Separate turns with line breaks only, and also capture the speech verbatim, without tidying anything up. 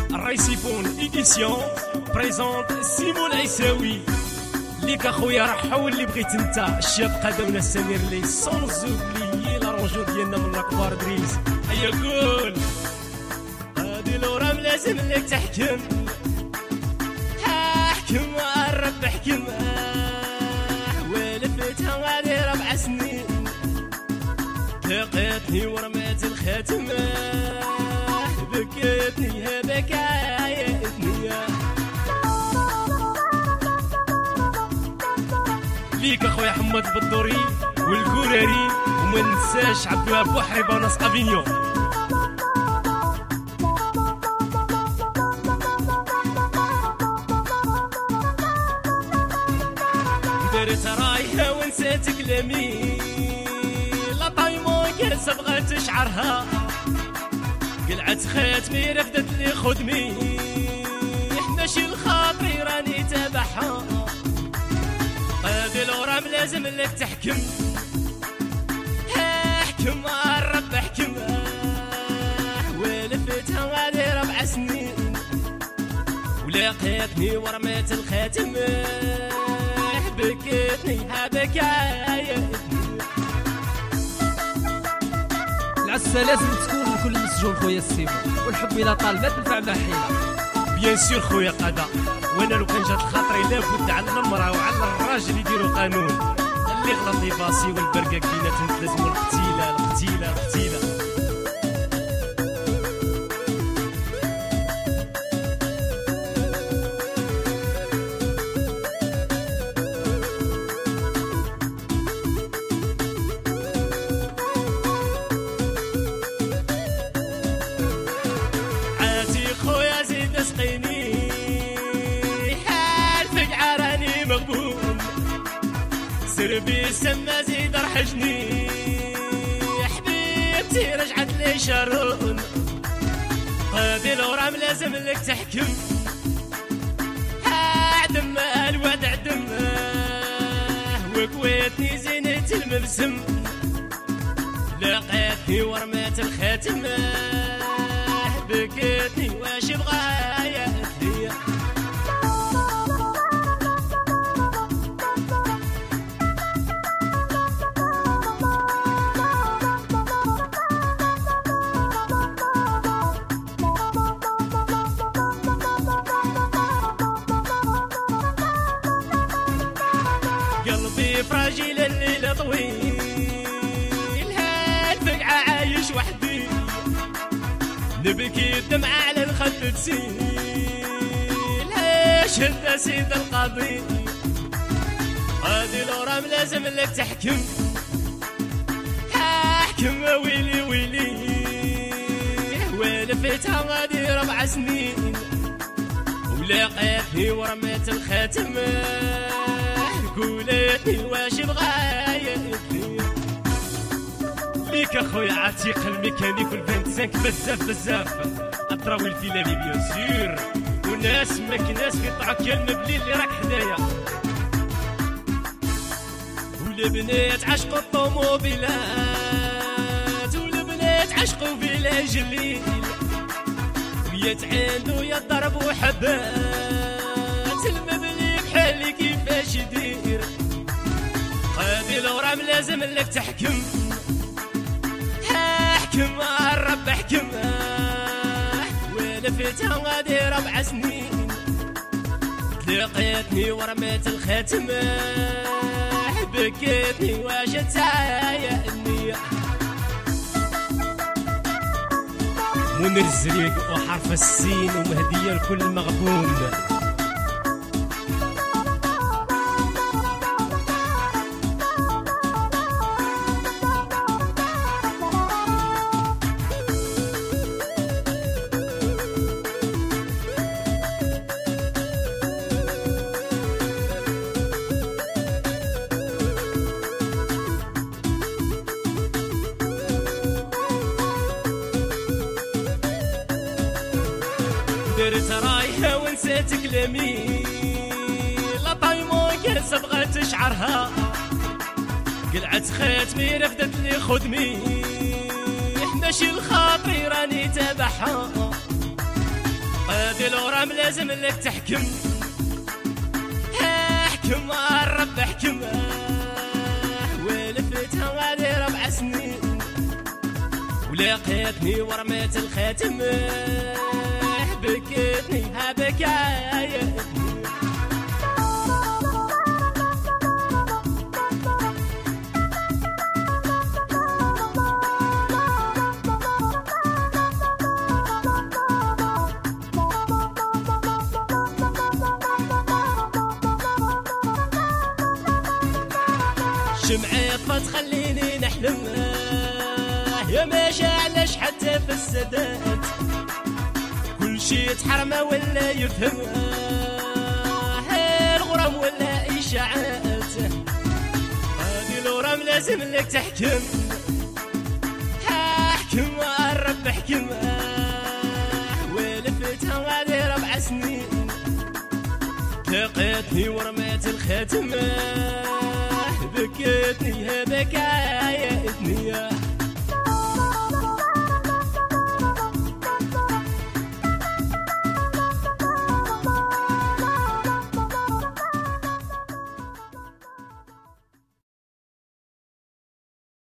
الريسيفون إديسيون بريزونت سيمون العيساوي ليك اخويا راه حول اللي بغيت انت الشاب قدمنا السمير لي سون زوبلي لارونجو ديالنا من الاكبار دريس. هيا قول هادي الورام لازم لك تحكم احكم الرب احكم ولفتها غادي ربع سنين لقيتني ورمات الخاتم بكيتني هذاك عايتني ليك اخويا حمد البدوري والكوراري وما ننساش عبد الوهاب بوحريبه وناس افينيون. درت رايحه ونسيت كلامي لا طايمون كاسه بغات تشعرها قلعت خاتمي رفدت لي خدمي ماشي الخاطري راني تابعها هادي الورام لازم لك تحكم احكم الرب احكم ولفتها غادي ربع سنين ولقيتني ورميت الخاتم بكيتني هذاك عايتني.
العسى لازم تكون لكل مسجون خويا السيمو والحب الى طال ما تنفع مع حيله.
بيان سور خويا قدا وانا لو كان جات خاطري لابد على المراه وعلى الراجل يديروا قانون اللي غلط يباسي والبركه بيناتهم تلازموا القتيله القتيله القتيله. سربي سما زيد رحجني حبيبتي رجعت لي شارون هادي الورام لازم لك تحكم عدم الوعد عدم وكويتني زينة المبسم لقيتني ورمات الخاتم بكيتني واش بغايا فراجيل الليل طويل هالفقعة عايش وحدي نبكي الدمعة على الخد تسيل هاشد سيد القاضي هادي الورام لازم لك تحكم احكم ويلي ويلي ولفتها غادي ربع سنين ولقيتني ورميت الخاتم قولتني واش بغايتني ليك اخويا عتيق الميكانيك والفانتسانك بزاف بزاف اطراوي الفيلاني بيان سور وناس ماكناس قطعة كلمة بلي اللي راك حدايا والبنات عشقوا الطوموبيلات والبنات عشقوا فيلاج الليل ويا تعاندو يا ضرب وحبات المبني بحالي كيفاش يدير هادي الورام لازم لك تحكم احكم الرب احكم ولفتها غادي ربع سنين لقيتني ورميت الخاتم بكيتني واش تعايقني منير الزريق وحرف السين ومهدية لكل مغبون. درت رايحة ونسيت كلامي لا طايمون كاسة بغات تشعرها قلعت خاتمي رفدت لي خدمي ماشي الخاطري راني تابعها الغرام لازم لك تحكم، احكم الرب احكم، ولفتها غادي ربع سنين ولقيتني ورميت الخاتم، بكيتني هبكايا شمعي فتخليني نحلم، يا ماشي علاش حتى في السادات كل شي يتحرمى ولا يفهم، الغرام ولا إشاعات، هادي الغرام لازم لك تحكم، احكم الرب احكم، ولفتها غادي ربع سنين لقيتني ورميت الخاتم، بكيتني هبكايا الدنيا.